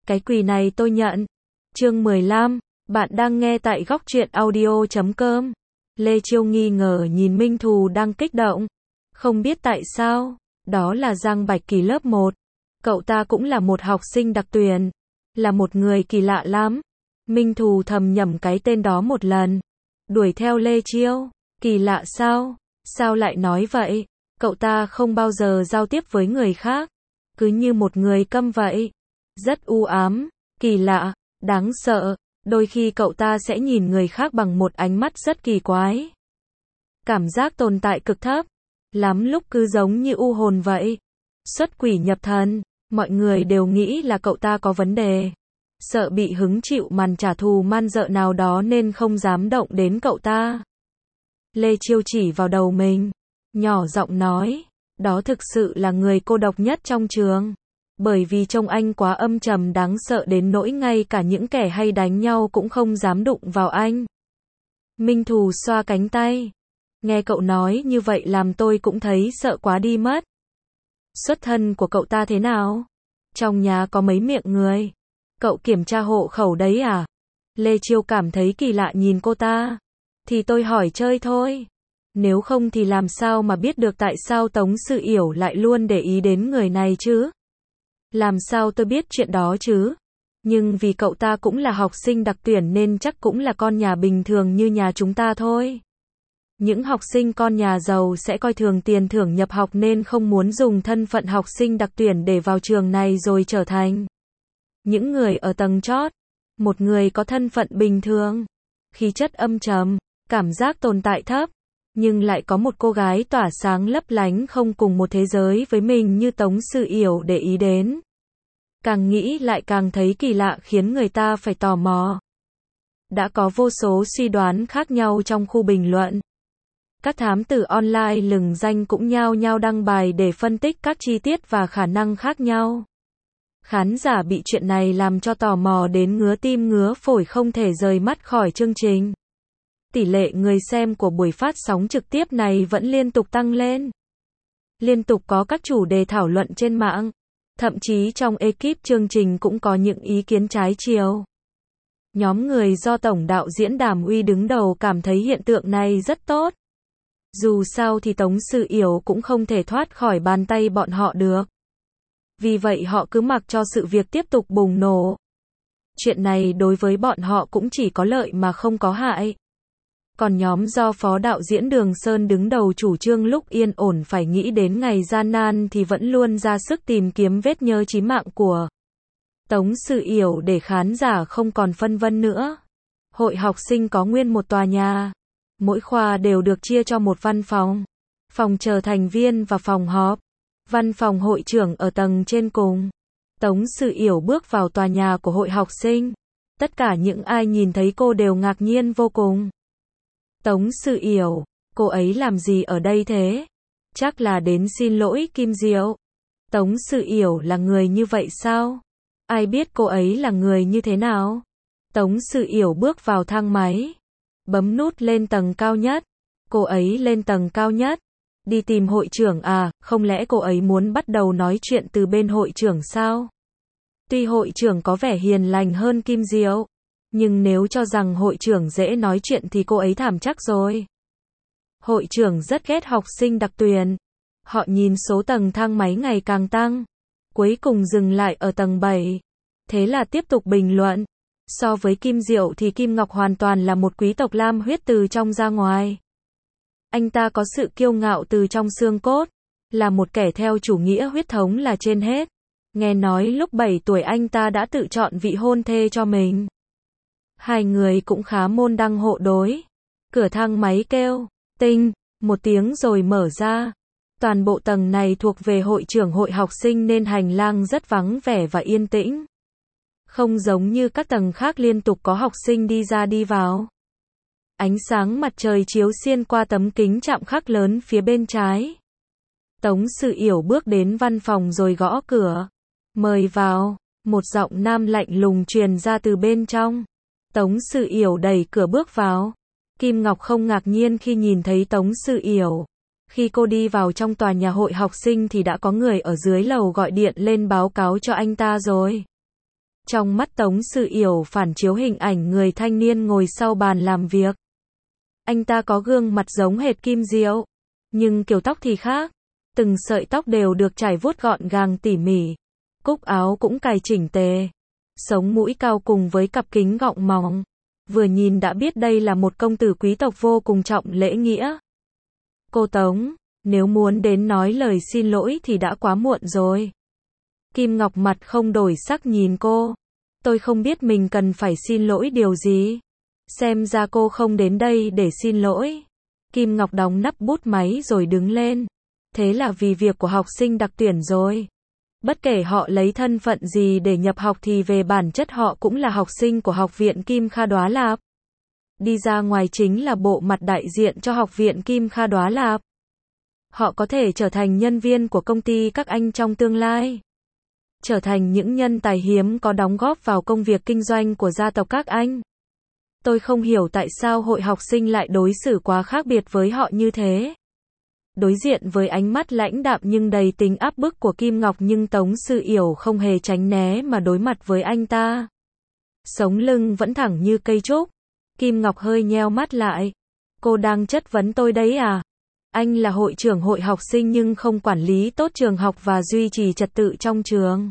Cái quỳ này tôi nhận. Chương 15, bạn đang nghe tại góc truyện audio.com. Lê Chiêu nghi ngờ nhìn Minh Thù đang kích động. Không biết tại sao, đó là Giang Bạch Kỳ lớp 1. Cậu ta cũng là một học sinh đặc tuyển. Là một người kỳ lạ lắm. Minh Thù thầm nhẩm cái tên đó một lần. Đuổi theo Lê Chiêu. Kỳ lạ sao? Sao lại nói vậy? Cậu ta không bao giờ giao tiếp với người khác. Cứ như một người câm vậy. Rất u ám, kỳ lạ, đáng sợ. Đôi khi cậu ta sẽ nhìn người khác bằng một ánh mắt rất kỳ quái. Cảm giác tồn tại cực thấp. Lắm lúc cứ giống như u hồn vậy. Xuất quỷ nhập thần. Mọi người đều nghĩ là cậu ta có vấn đề. Sợ bị hứng chịu màn trả thù man dợ nào đó nên không dám động đến cậu ta. Lê Chiêu chỉ vào đầu mình. Nhỏ giọng nói. Đó thực sự là người cô độc nhất trong trường. Bởi vì trông anh quá âm trầm đáng sợ đến nỗi ngay cả những kẻ hay đánh nhau cũng không dám đụng vào anh. Minh Thù xoa cánh tay. Nghe cậu nói như vậy làm tôi cũng thấy sợ quá đi mất. Xuất thân của cậu ta thế nào? Trong nhà có mấy miệng người? Cậu kiểm tra hộ khẩu đấy à? Lê Chiêu cảm thấy kỳ lạ nhìn cô ta. Thì tôi hỏi chơi thôi. Nếu không thì làm sao mà biết được tại sao Tống Sự Yểu lại luôn để ý đến người này chứ? Làm sao tôi biết chuyện đó chứ? Nhưng vì cậu ta cũng là học sinh đặc tuyển nên chắc cũng là con nhà bình thường như nhà chúng ta thôi. Những học sinh con nhà giàu sẽ coi thường tiền thưởng nhập học nên không muốn dùng thân phận học sinh đặc tuyển để vào trường này rồi trở thành những người ở tầng chót. Một người có thân phận bình thường, khí chất âm trầm, cảm giác tồn tại thấp, nhưng lại có một cô gái tỏa sáng lấp lánh không cùng một thế giới với mình như Tống Sự Yểu để ý đến. Càng nghĩ lại càng thấy kỳ lạ khiến người ta phải tò mò. Đã có vô số suy đoán khác nhau trong khu bình luận. Các thám tử online lừng danh cũng nhao nhao đăng bài để phân tích các chi tiết và khả năng khác nhau. Khán giả bị chuyện này làm cho tò mò đến ngứa tim ngứa phổi không thể rời mắt khỏi chương trình. Tỷ lệ người xem của buổi phát sóng trực tiếp này vẫn liên tục tăng lên. Liên tục có các chủ đề thảo luận trên mạng. Thậm chí trong ekip chương trình cũng có những ý kiến trái chiều. Nhóm người do tổng đạo diễn Đàm Uy đứng đầu cảm thấy hiện tượng này rất tốt. Dù sao thì Tống Sự Yểu cũng không thể thoát khỏi bàn tay bọn họ được. Vì vậy họ cứ mặc cho sự việc tiếp tục bùng nổ. Chuyện này đối với bọn họ cũng chỉ có lợi mà không có hại. Còn nhóm do Phó đạo diễn Đường Sơn đứng đầu chủ trương lúc yên ổn phải nghĩ đến ngày gian nan thì vẫn luôn ra sức tìm kiếm vết nhơ chí mạng của Tống Sự Yểu để khán giả không còn phân vân nữa. Hội học sinh có nguyên một tòa nhà. Mỗi khoa đều được chia cho một văn phòng. Phòng chờ thành viên và phòng họp. Văn phòng hội trưởng ở tầng trên cùng. Tống Sự Yểu bước vào tòa nhà của hội học sinh. Tất cả những ai nhìn thấy cô đều ngạc nhiên vô cùng. Tống Sự Yểu, cô ấy làm gì ở đây thế? Chắc là đến xin lỗi Kim Diệu. Tống Sự Yểu là người như vậy sao? Ai biết cô ấy là người như thế nào? Tống Sự Yểu bước vào thang máy. Bấm nút lên tầng cao nhất. Cô ấy lên tầng cao nhất. Đi tìm hội trưởng à, không lẽ cô ấy muốn bắt đầu nói chuyện từ bên hội trưởng sao? Tuy hội trưởng có vẻ hiền lành hơn Kim Diệu. Nhưng nếu cho rằng hội trưởng dễ nói chuyện thì cô ấy thảm chắc rồi. Hội trưởng rất ghét học sinh đặc tuyển. Họ nhìn số tầng thang máy ngày càng tăng. Cuối cùng dừng lại ở tầng 7. Thế là tiếp tục bình luận. So với Kim Diệu thì Kim Ngọc hoàn toàn là một quý tộc lam huyết từ trong ra ngoài. Anh ta có sự kiêu ngạo từ trong xương cốt. Là một kẻ theo chủ nghĩa huyết thống là trên hết. Nghe nói lúc 7 tuổi anh ta đã tự chọn vị hôn thê cho mình. Hai người cũng khá môn đăng hộ đối. Cửa thang máy kêu, tinh, một tiếng rồi mở ra. Toàn bộ tầng này thuộc về hội trưởng hội học sinh nên hành lang rất vắng vẻ và yên tĩnh. Không giống như các tầng khác liên tục có học sinh đi ra đi vào. Ánh sáng mặt trời chiếu xuyên qua tấm kính chạm khắc lớn phía bên trái. Tống Sự Yểu bước đến văn phòng rồi gõ cửa. Mời vào, một giọng nam lạnh lùng truyền ra từ bên trong. Tống Sự Yểu đẩy cửa bước vào. Kim Ngọc không ngạc nhiên khi nhìn thấy Tống Sự Yểu. Khi cô đi vào trong tòa nhà hội học sinh thì đã có người ở dưới lầu gọi điện lên báo cáo cho anh ta rồi. Trong mắt Tống Sự Yểu phản chiếu hình ảnh người thanh niên ngồi sau bàn làm việc. Anh ta có gương mặt giống hệt Kim Diệu, nhưng kiểu tóc thì khác. Từng sợi tóc đều được chải vuốt gọn gàng tỉ mỉ. Cúc áo cũng cài chỉnh tề. Sống mũi cao cùng với cặp kính gọng mỏng. Vừa nhìn đã biết đây là một công tử quý tộc vô cùng trọng lễ nghĩa. Cô Tống, nếu muốn đến nói lời xin lỗi thì đã quá muộn rồi. Kim Ngọc mặt không đổi sắc nhìn cô. Tôi không biết mình cần phải xin lỗi điều gì. Xem ra cô không đến đây để xin lỗi. Kim Ngọc đóng nắp bút máy rồi đứng lên. Thế là vì việc của học sinh đặc tuyển rồi. Bất kể họ lấy thân phận gì để nhập học thì về bản chất họ cũng là học sinh của Học viện Kim Kha Đóa Lạp. Đi ra ngoài chính là bộ mặt đại diện cho Học viện Kim Kha Đóa Lạp. Họ có thể trở thành nhân viên của công ty các anh trong tương lai. Trở thành những nhân tài hiếm có đóng góp vào công việc kinh doanh của gia tộc các anh. Tôi không hiểu tại sao hội học sinh lại đối xử quá khác biệt với họ như thế. Đối diện với ánh mắt lãnh đạm nhưng đầy tính áp bức của Kim Ngọc nhưng Tống Sự Yểu không hề tránh né mà đối mặt với anh ta. Sống lưng vẫn thẳng như cây trúc. Kim Ngọc hơi nheo mắt lại. Cô đang chất vấn tôi đấy à? Anh là hội trưởng hội học sinh nhưng không quản lý tốt trường học và duy trì trật tự trong trường.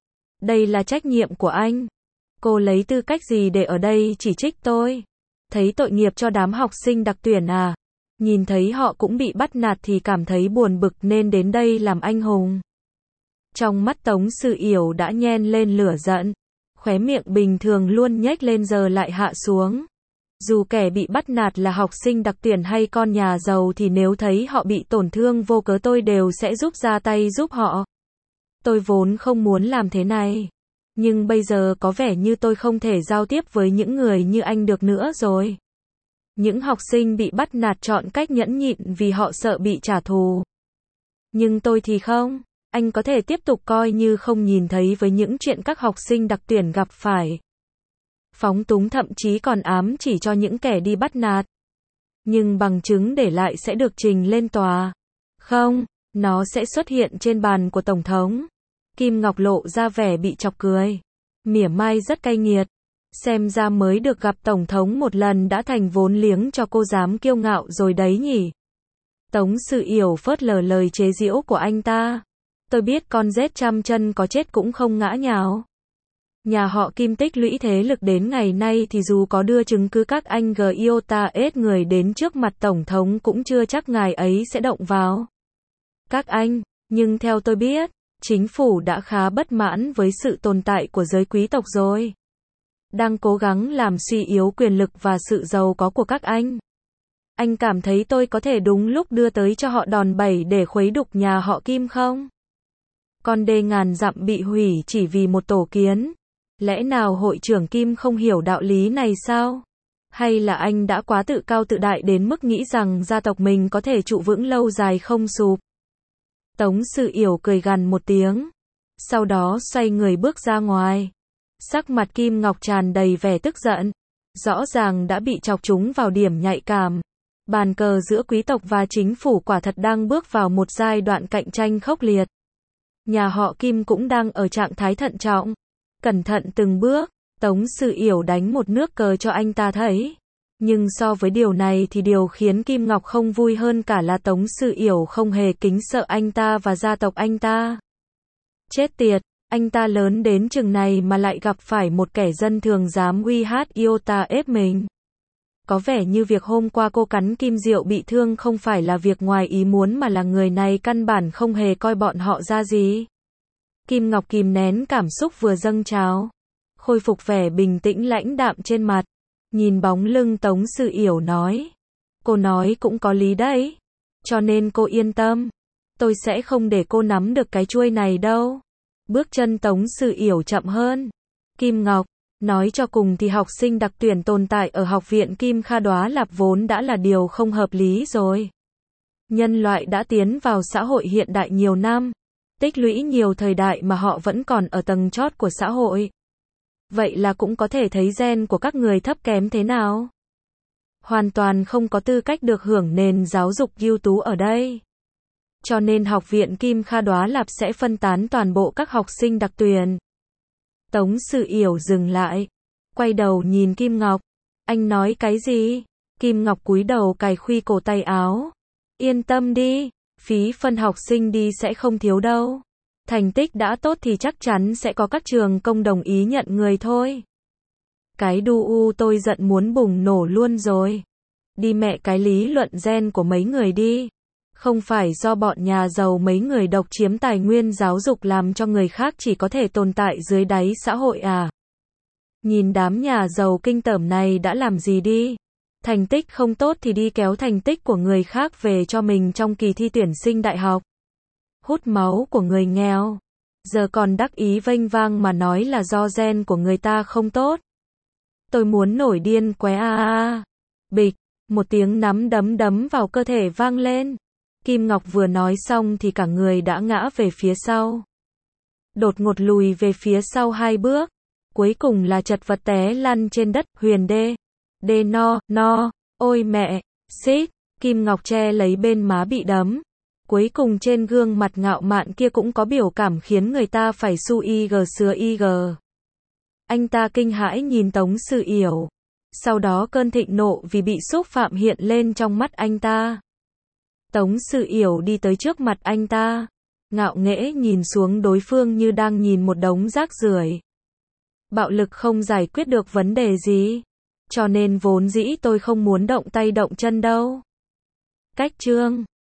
Đây là trách nhiệm của anh. Cô lấy tư cách gì để ở đây chỉ trích tôi? Thấy tội nghiệp cho đám học sinh đặc tuyển à? Nhìn thấy họ cũng bị bắt nạt thì cảm thấy buồn bực nên đến đây làm anh hùng. Trong mắt Tống Sự Yểu đã nhen lên lửa giận. Khóe miệng bình thường luôn nhếch lên giờ lại hạ xuống. Dù kẻ bị bắt nạt là học sinh đặc tuyển hay con nhà giàu thì nếu thấy họ bị tổn thương vô cớ tôi đều sẽ ra tay giúp họ. Tôi vốn không muốn làm thế này. Nhưng bây giờ có vẻ như tôi không thể giao tiếp với những người như anh được nữa rồi. Những học sinh bị bắt nạt chọn cách nhẫn nhịn vì họ sợ bị trả thù. Nhưng tôi thì không. Anh có thể tiếp tục coi như không nhìn thấy với những chuyện các học sinh đặc tuyển gặp phải. Phóng túng thậm chí còn ám chỉ cho những kẻ đi bắt nạt. Nhưng bằng chứng để lại sẽ được trình lên tòa. Không, nó sẽ xuất hiện trên bàn của Tổng thống. Kim Ngọc lộ ra vẻ bị chọc cười. Mỉa mai rất cay nghiệt. Xem ra mới được gặp Tổng thống một lần đã thành vốn liếng cho cô dám kiêu ngạo rồi đấy nhỉ. Tống Sự Yểu phớt lờ lời chế giễu của anh ta. Tôi biết con rết trăm chân có chết cũng không ngã nhào. Nhà họ Kim tích lũy thế lực đến ngày nay thì dù có đưa chứng cứ các anh iota ết người đến trước mặt Tổng thống cũng chưa chắc ngài ấy sẽ động vào. Các anh, nhưng theo tôi biết, chính phủ đã khá bất mãn với sự tồn tại của giới quý tộc rồi. Đang cố gắng làm suy yếu quyền lực và sự giàu có của các anh. Anh cảm thấy tôi có thể đúng lúc đưa tới cho họ đòn bẩy để khuấy đục nhà họ Kim không? Con đê ngàn dặm bị hủy chỉ vì một tổ kiến. Lẽ nào hội trưởng Kim không hiểu đạo lý này sao? Hay là anh đã quá tự cao tự đại đến mức nghĩ rằng gia tộc mình có thể trụ vững lâu dài không sụp? Tống Sự Yểu cười gằn một tiếng. Sau đó xoay người bước ra ngoài. Sắc mặt Kim Ngọc tràn đầy vẻ tức giận. Rõ ràng đã bị chọc trúng vào điểm nhạy cảm. Bàn cờ giữa quý tộc và chính phủ quả thật đang bước vào một giai đoạn cạnh tranh khốc liệt. Nhà họ Kim cũng đang ở trạng thái thận trọng. Cẩn thận từng bước, Tống Sự Yểu đánh một nước cờ cho anh ta thấy. Nhưng so với điều này thì điều khiến Kim Ngọc không vui hơn cả là Tống Sự Yểu không hề kính sợ anh ta và gia tộc anh ta. Chết tiệt, anh ta lớn đến chừng này mà lại gặp phải một kẻ dân thường dám uy hát iota ép mình. Có vẻ như việc hôm qua cô cắn Kim Diệu bị thương không phải là việc ngoài ý muốn mà là người này căn bản không hề coi bọn họ ra gì. Kim Ngọc kìm nén cảm xúc vừa dâng trào. Khôi phục vẻ bình tĩnh lãnh đạm trên mặt. Nhìn bóng lưng Tống Sự Yểu nói. Cô nói cũng có lý đấy. Cho nên cô yên tâm. Tôi sẽ không để cô nắm được cái chuôi này đâu. Bước chân Tống Sự Yểu chậm hơn. Kim Ngọc, nói cho cùng thì học sinh đặc tuyển tồn tại ở Học viện Kim Kha Đóa Lạp vốn đã là điều không hợp lý rồi. Nhân loại đã tiến vào xã hội hiện đại nhiều năm. Tích lũy nhiều thời đại mà họ vẫn còn ở tầng chót của xã hội. Vậy là cũng có thể thấy gen của các người thấp kém thế nào. Hoàn toàn không có tư cách được hưởng nền giáo dục ưu tú ở đây. Cho nên Học viện Kim Kha Đóa Lạp sẽ phân tán toàn bộ các học sinh đặc tuyển. Tống Sự Yểu dừng lại, quay đầu nhìn Kim Ngọc. Anh nói cái gì? Kim Ngọc cúi đầu cài khuy cổ tay áo. Yên tâm đi, phí phân học sinh đi sẽ không thiếu đâu. Thành tích đã tốt thì chắc chắn sẽ có các trường công đồng ý nhận người thôi. Cái đu u tôi giận muốn bùng nổ luôn rồi. Đi mẹ cái lý luận gen của mấy người đi. Không phải do bọn nhà giàu mấy người độc chiếm tài nguyên giáo dục làm cho người khác chỉ có thể tồn tại dưới đáy xã hội à? Nhìn đám nhà giàu kinh tởm này đã làm gì đi? Thành tích không tốt thì đi kéo thành tích của người khác về cho mình trong kỳ thi tuyển sinh đại học. Hút máu của người nghèo. Giờ còn đắc ý vênh vang mà nói là do gen của người ta không tốt. Tôi muốn nổi điên qué a. Bịch, một tiếng nắm đấm đấm vào cơ thể vang lên. Kim Ngọc vừa nói xong thì cả người đã ngã về phía sau. Đột ngột lùi về phía sau 2 bước. Cuối cùng là chật vật té lăn trên đất. Huyền đê. Đê no, ôi mẹ, xít. Kim Ngọc che lấy bên má bị đấm. Cuối cùng trên gương mặt ngạo mạn kia cũng có biểu cảm khiến người ta phải su ig sứa ig. Anh ta kinh hãi nhìn Tống Sự Yểu. Sau đó cơn thịnh nộ vì bị xúc phạm hiện lên trong mắt anh ta. Tống Sự Yểu đi tới trước mặt anh ta. Ngạo nghễ nhìn xuống đối phương như đang nhìn một đống rác rưởi. Bạo lực không giải quyết được vấn đề gì. Cho nên vốn dĩ tôi không muốn động tay động chân đâu. Cách chương